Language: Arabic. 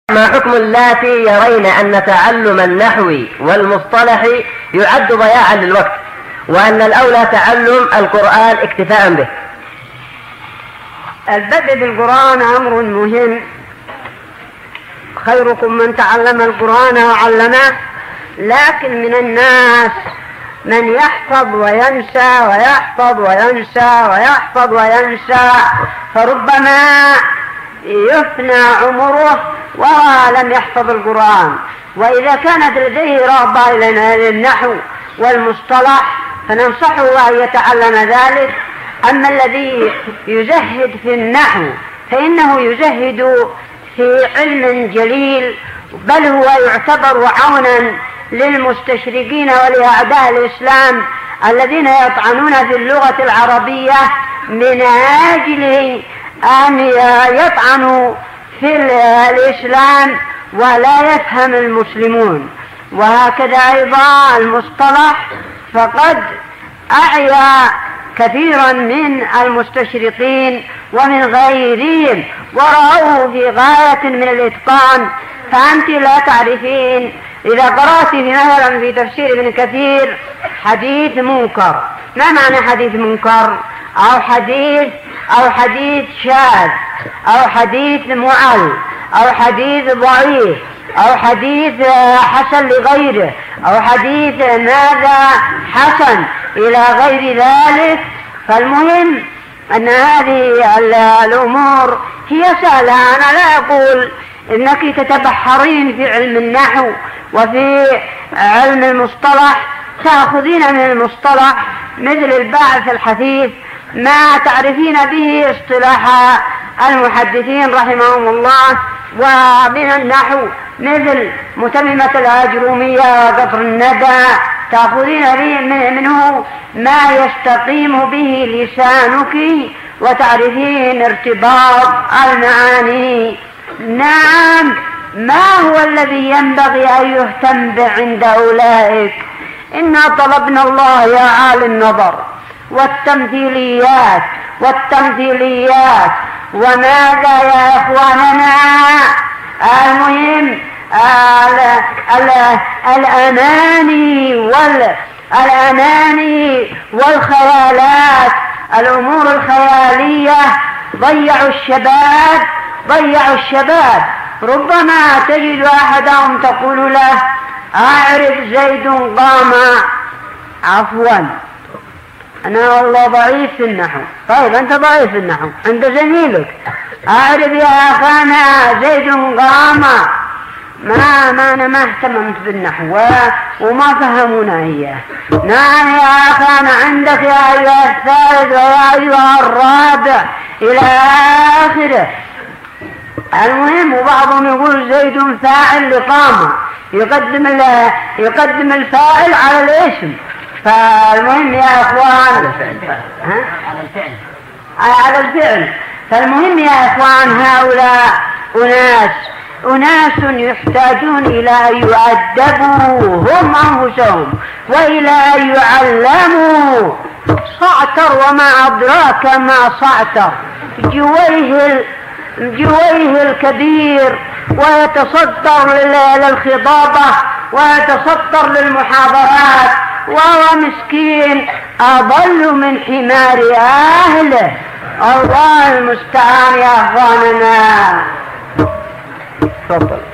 ما حكم اللاتي يرين أن تعلم النحو والمصطلح يعد ضياعا للوقت، وأن الأولى تعلم القرآن اكتفاء به؟ البدء بالقرآن أمر مهم، خيركم من تعلم القرآن وعلمه، لكن من الناس من يحفظ وينسى ويحفظ وينسى ويحفظ وينسى، فربما يفنى عمره وهو لم يحفظ القرآن. وإذا كانت لديه رغبة إلى النحو والمصطلح فننصحه أن يتعلم ذلك. أما الذي يزهد في النحو فإنه يزهد في علم جليل، بل هو يعتبر عونا للمستشرقين ولأعداء الإسلام الذين يطعنون في اللغة العربية من أجل أن يطعنوا في الإسلام ولا يفهم المسلمون. وهكذا أيضا المصطلح فقد أعيا كثيرا من المستشرقين ومن غيرهم ورأوه في غاية من الإتقان، فأنت لا تعرفين إذا قرأت مثلا في تفسير ابن كثير حديث منكر. ما معنى حديث منكر؟ أو حديث شاذ، أو حديث معل، أو حديث ضعيف، أو حديث حسن لغيره، أو حديث ماذا حسن إلى غير ذلك. فالمهم أن هذه الأمور هي سهلة. أنا لا أقول إنك تتبحرين في علم النحو وفي علم المصطلح، تأخذين من المصطلح مثل الباعث الحثيث ما تعرفين به اصطلاح المحدثين رحمهم الله، ومن النحو مثل متممة الأجرومية وقطر الندى تأخذين منه ما يستقيم به لسانك وتعرفين ارتباط المعاني. نعم، ما هو الذي ينبغي أن يهتم به عند أولئك؟ إنا طلبنا الله يا عالي النظر والتمثيليات وماذا يا إخواننا؟ المهم الأماني والخيالات، الأمور الخيالية ضيعوا الشباب. ربما تجد أحدهم تقول له أعرف زيد قام. عفوا، أنا والله ضعيف في النحو. طيب أنت ضعيف في النحو عند زميلك، أعرف يا أخانا زيد قام. ما أنا ما اهتممت بالنحو وما فهمونا إياه. نعم يا أخانا، عندك يا أيها الثالث ويا أيها الرابع إلى آخره. المهم وبعضهم يقول زيد فاعل لقام، يقدم الفاعل على الاسم. فالمهم يا اخوان على الفعل. فالمهم يا اخوان هؤلاء أناس يحتاجون إلى أن يؤدبوا هم أنفسهم وإلى أن يعلموا. صعتر وما أدراك ما صعتر، جويه الكبير ويتصدر للخطابة ويتصدر للمحاضرات، وهو مسكين أضل من حمار أهله. الله المستعان يا أخواننا. تفضل.